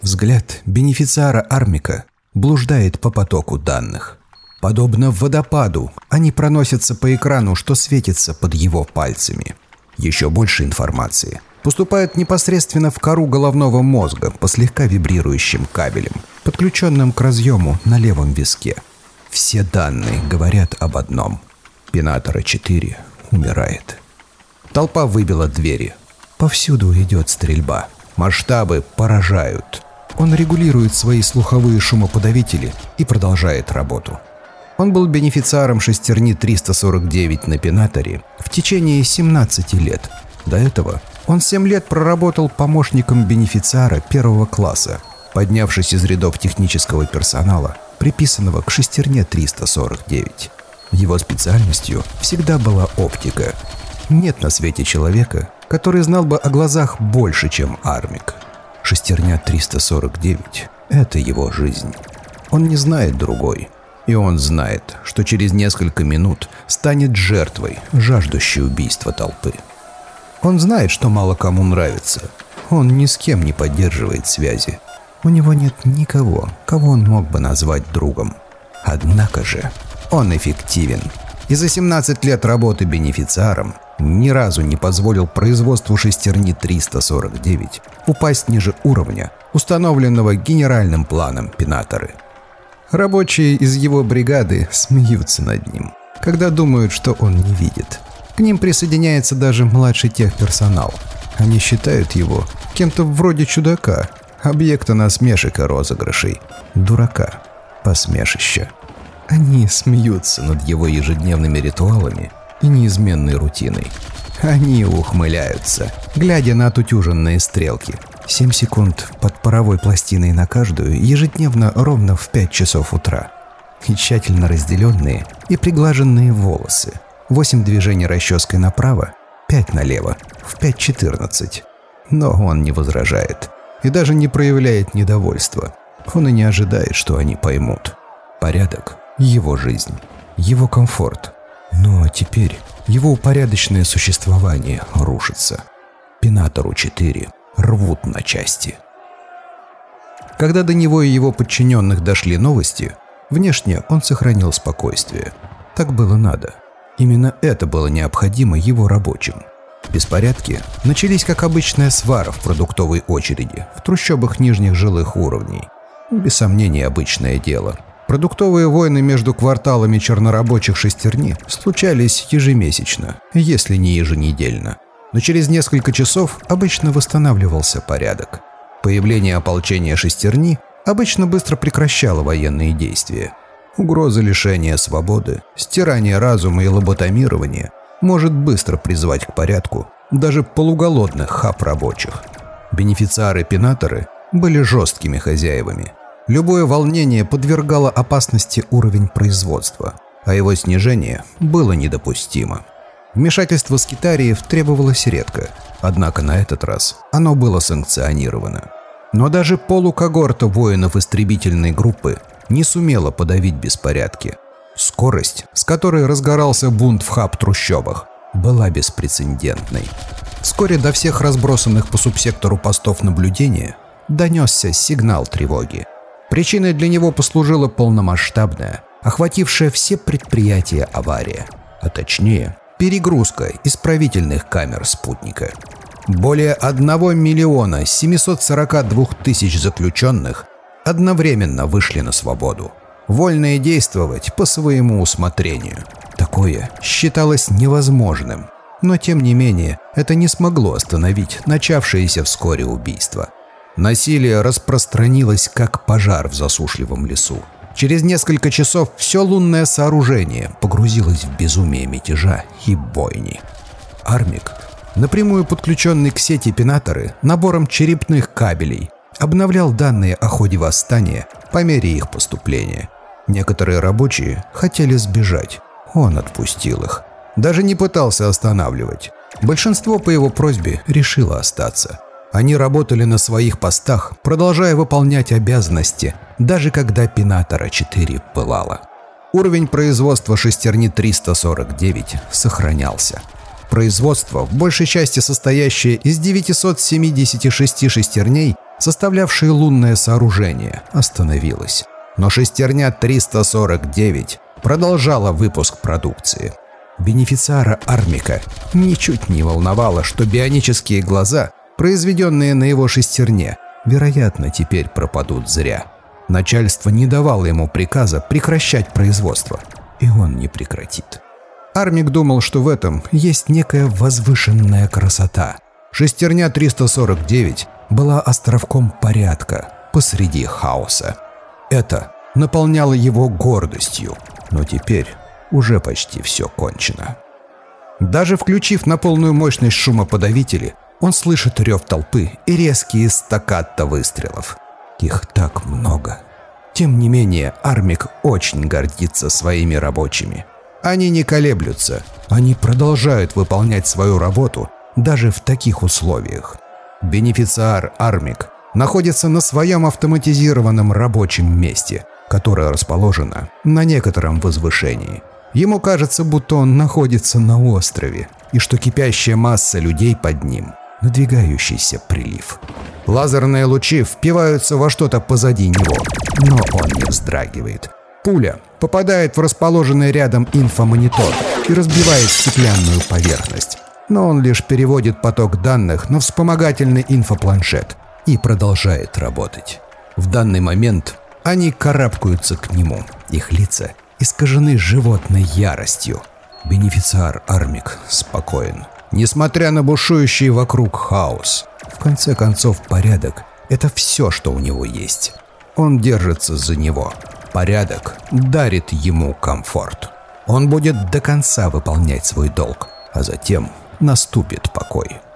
Взгляд бенефициара Армика блуждает по потоку данных. Подобно водопаду, они проносятся по экрану, что светится под его пальцами. Еще больше информации поступает непосредственно в кору головного мозга по слегка вибрирующим кабелям, подключенным к разъему на левом виске. Все данные говорят об одном. Пинатора-4 умирает. Толпа выбила двери. Повсюду идет стрельба. Масштабы поражают. Он регулирует свои слуховые шумоподавители и продолжает работу. Он был бенефициаром шестерни 349 на Пинаторе в течение 17 лет. До этого он 7 лет проработал помощником бенефициара первого класса, поднявшись из рядов технического персонала, приписанного к шестерне 349. Его специальностью всегда была оптика. Нет на свете человека, который знал бы о глазах больше, чем Армик. Шестерня 349 – это его жизнь. Он не знает другой. И он знает, что через несколько минут станет жертвой, жаждущей убийства толпы. Он знает, что мало кому нравится. Он ни с кем не поддерживает связи. У него нет никого, кого он мог бы назвать другом. Однако же он эффективен. И за 17 лет работы бенефициаром ни разу не позволил производству шестерни 349 упасть ниже уровня, установленного генеральным планом Пинаторы. Рабочие из его бригады смеются над ним, когда думают, что он не видит. К ним присоединяется даже младший техперсонал. Они считают его кем-то вроде чудака, объекта насмешек и розыгрышей, дурака, посмешища. Они смеются над его ежедневными ритуалами и неизменной рутиной. Они ухмыляются, глядя на отутюженные стрелки. 7 секунд под паровой пластиной на каждую ежедневно ровно в 5 часов утра. И тщательно разделенные и приглаженные волосы. 8 движений расческой направо, 5 налево, в 5:14. Но он не возражает и даже не проявляет недовольства. Он и не ожидает, что они поймут. Порядок – его жизнь, его комфорт. Но теперь его упорядоченное существование рушится. Пинатору-4 рвут на части. Когда до него и его подчиненных дошли новости, внешне он сохранил спокойствие. Так было надо. Именно это было необходимо его рабочим. Беспорядки начались как обычная свара в продуктовой очереди в трущобах нижних жилых уровней. Без сомнения, обычное дело. Продуктовые войны между кварталами чернорабочих шестерни случались ежемесячно, если не еженедельно. Но через несколько часов обычно восстанавливался порядок. Появление ополчения шестерни обычно быстро прекращало военные действия. Угроза лишения свободы, стирание разума и лоботомирование может быстро призвать к порядку даже полуголодных хаб-рабочих. Бенефициары-пинаторы были жесткими хозяевами. Любое волнение подвергало опасности уровень производства, а его снижение было недопустимо. Вмешательство скитариев требовалось редко, однако на этот раз оно было санкционировано. Но даже полукогорта воинов истребительной группы не сумела подавить беспорядки. Скорость, с которой разгорался бунт в хаб-трущобах, была беспрецедентной. Вскоре до всех разбросанных по субсектору постов наблюдения донесся сигнал тревоги. Причиной для него послужила полномасштабная, охватившая все предприятия авария, а точнее перегрузка исправительных камер спутника. Более 1 миллиона 742 тысяч заключенных одновременно вышли на свободу, вольные действовать по своему усмотрению. Такое считалось невозможным, но тем не менее это не смогло остановить начавшееся вскоре убийство. Насилие распространилось как пожар в засушливом лесу. Через несколько часов все лунное сооружение погрузилось в безумие мятежа и бойни. Армик, напрямую подключенный к сети Пинаторы набором черепных кабелей, обновлял данные о ходе восстания по мере их поступления. Некоторые рабочие хотели сбежать. Он отпустил их. Даже не пытался останавливать. Большинство по его просьбе решило остаться. Они работали на своих постах, продолжая выполнять обязанности, даже когда Пинатора-4 пылала. Уровень производства шестерни 349 сохранялся. Производство, в большей части состоящее из 976 шестерней, составлявшей лунное сооружение, остановилась. Но шестерня 349 продолжала выпуск продукции. Бенефициара Армика ничуть не волновало, что бионические глаза, произведенные на его шестерне, вероятно, теперь пропадут зря. Начальство не давало ему приказа прекращать производство, и он не прекратит. Армик думал, что в этом есть некая возвышенная красота. Шестерня 349 была островком порядка посреди хаоса. Это наполняло его гордостью, но теперь уже почти все кончено. Даже включив на полную мощность шумоподавители, он слышит рев толпы и резкие стаккато выстрелов. Их так много. Тем не менее, Армик очень гордится своими рабочими. Они не колеблются, они продолжают выполнять свою работу даже в таких условиях. Бенефициар Армик находится на своем автоматизированном рабочем месте, которое расположено на некотором возвышении. Ему кажется, будто он находится на острове, и что кипящая масса людей под ним – надвигающийся прилив. Лазерные лучи впиваются во что-то позади него, но он не вздрагивает. Пуля попадает в расположенный рядом инфомонитор и разбивает стеклянную поверхность. Но он лишь переводит поток данных на вспомогательный инфопланшет и продолжает работать. В данный момент они карабкаются к нему, их лица искажены животной яростью. Бенефициар Армик спокоен, несмотря на бушующий вокруг хаос. В конце концов, порядок – это все, что у него есть. Он держится за него. Порядок дарит ему комфорт. Он будет до конца выполнять свой долг, а затем наступит покой.